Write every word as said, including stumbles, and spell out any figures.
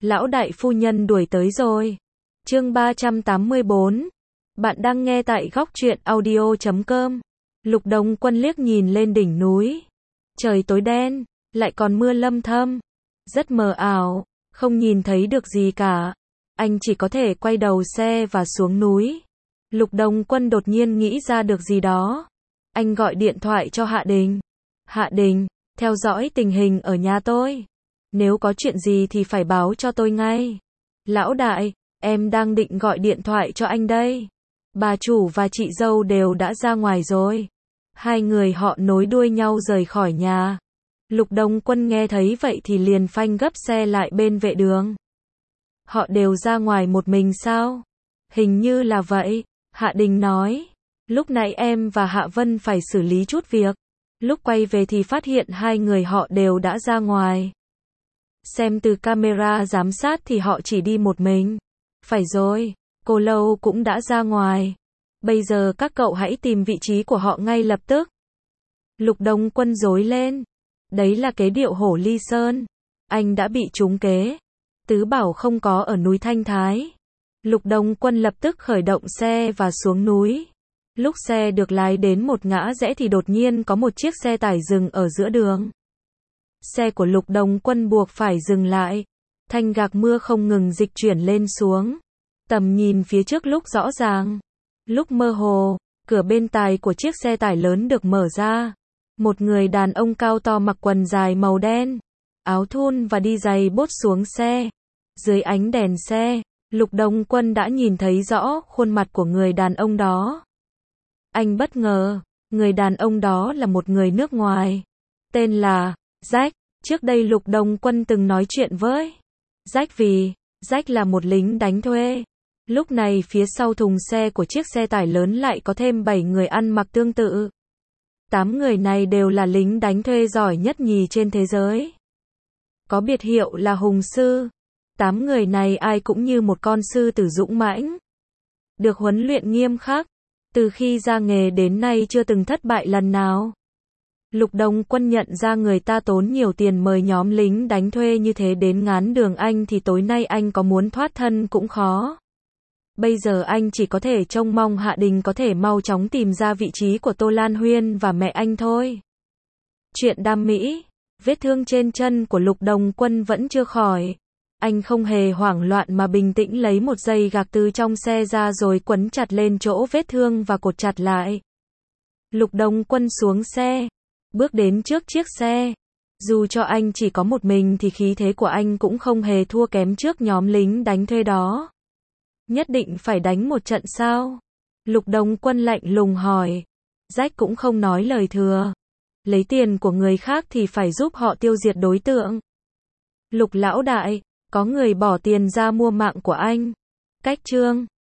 Lão đại phu nhân đuổi tới rồi. Chương ba trăm tám mươi bốn. Bạn đang nghe tại góc truyện audio chấm com. Lục Đông Quân liếc nhìn lên đỉnh núi. Trời tối đen, lại còn mưa lâm thâm. Rất mờ ảo, không nhìn thấy được gì cả. Anh chỉ có thể quay đầu xe và xuống núi. Lục Đông Quân đột nhiên nghĩ ra được gì đó. Anh gọi điện thoại cho Hạ Đình. Hạ Đình, theo dõi tình hình ở nhà tôi. Nếu có chuyện gì thì phải báo cho tôi ngay. Lão đại, em đang định gọi điện thoại cho anh đây. Bà chủ và chị dâu đều đã ra ngoài rồi. Hai người họ nối đuôi nhau rời khỏi nhà. Lục Đông Quân nghe thấy vậy thì liền phanh gấp xe lại bên vệ đường. Họ đều ra ngoài một mình sao? Hình như là vậy, Hạ Đình nói. Lúc nãy em và Hạ Vân phải xử lý chút việc. Lúc quay về thì phát hiện hai người họ đều đã ra ngoài. Xem từ camera giám sát thì họ chỉ đi một mình. Phải rồi, cô Lâu cũng đã ra ngoài. Bây giờ các cậu hãy tìm vị trí của họ ngay lập tức. Lục Đông Quân rối lên. Đấy là kế điệu hổ ly sơn. Anh đã bị trúng kế. Tứ bảo không có ở núi Thanh Thái. Lục Đông Quân lập tức khởi động xe và xuống núi. Lúc xe được lái đến một ngã rẽ thì đột nhiên có một chiếc xe tải dừng ở giữa đường. Xe của Lục Đông Quân buộc phải dừng lại. Thanh gạc mưa không ngừng dịch chuyển lên xuống. Tầm nhìn phía trước lúc rõ ràng, lúc mơ hồ, cửa bên tài của chiếc xe tải lớn được mở ra. Một người đàn ông cao to mặc quần dài màu đen, áo thun và đi giày bốt xuống xe. Dưới ánh đèn xe, Lục Đông Quân đã nhìn thấy rõ khuôn mặt của người đàn ông đó. Anh bất ngờ, người đàn ông đó là một người nước ngoài. Tên là Jack. Trước đây Lục Đông Quân từng nói chuyện với Jack vì Jack là một lính đánh thuê. Lúc này phía sau thùng xe của chiếc xe tải lớn lại có thêm bảy người ăn mặc tương tự. Tám người này đều là lính đánh thuê giỏi nhất nhì trên thế giới. Có biệt hiệu là Hùng Sư. Tám người này ai cũng như một con sư tử dũng mãnh. Được huấn luyện nghiêm khắc. Từ khi ra nghề đến nay chưa từng thất bại lần nào. Lục Đông Quân nhận ra người ta tốn nhiều tiền mời nhóm lính đánh thuê như thế đến ngán đường anh thì tối nay anh có muốn thoát thân cũng khó. Bây giờ anh chỉ có thể trông mong Hạ Đình có thể mau chóng tìm ra vị trí của Tô Lan Huyên và mẹ anh thôi. Chuyện đam mỹ, vết thương trên chân của Lục Đông Quân vẫn chưa khỏi. Anh không hề hoảng loạn mà bình tĩnh lấy một dây gạc từ trong xe ra rồi quấn chặt lên chỗ vết thương và cột chặt lại. Lục Đông Quân xuống xe, bước đến trước chiếc xe. Dù cho anh chỉ có một mình thì khí thế của anh cũng không hề thua kém trước nhóm lính đánh thuê đó. Nhất định phải đánh một trận sao? Lục Đông Quân lạnh lùng hỏi. Jack cũng không nói lời thừa. Lấy tiền của người khác thì phải giúp họ tiêu diệt đối tượng. Lục lão đại, có người bỏ tiền ra mua mạng của anh. Cách chương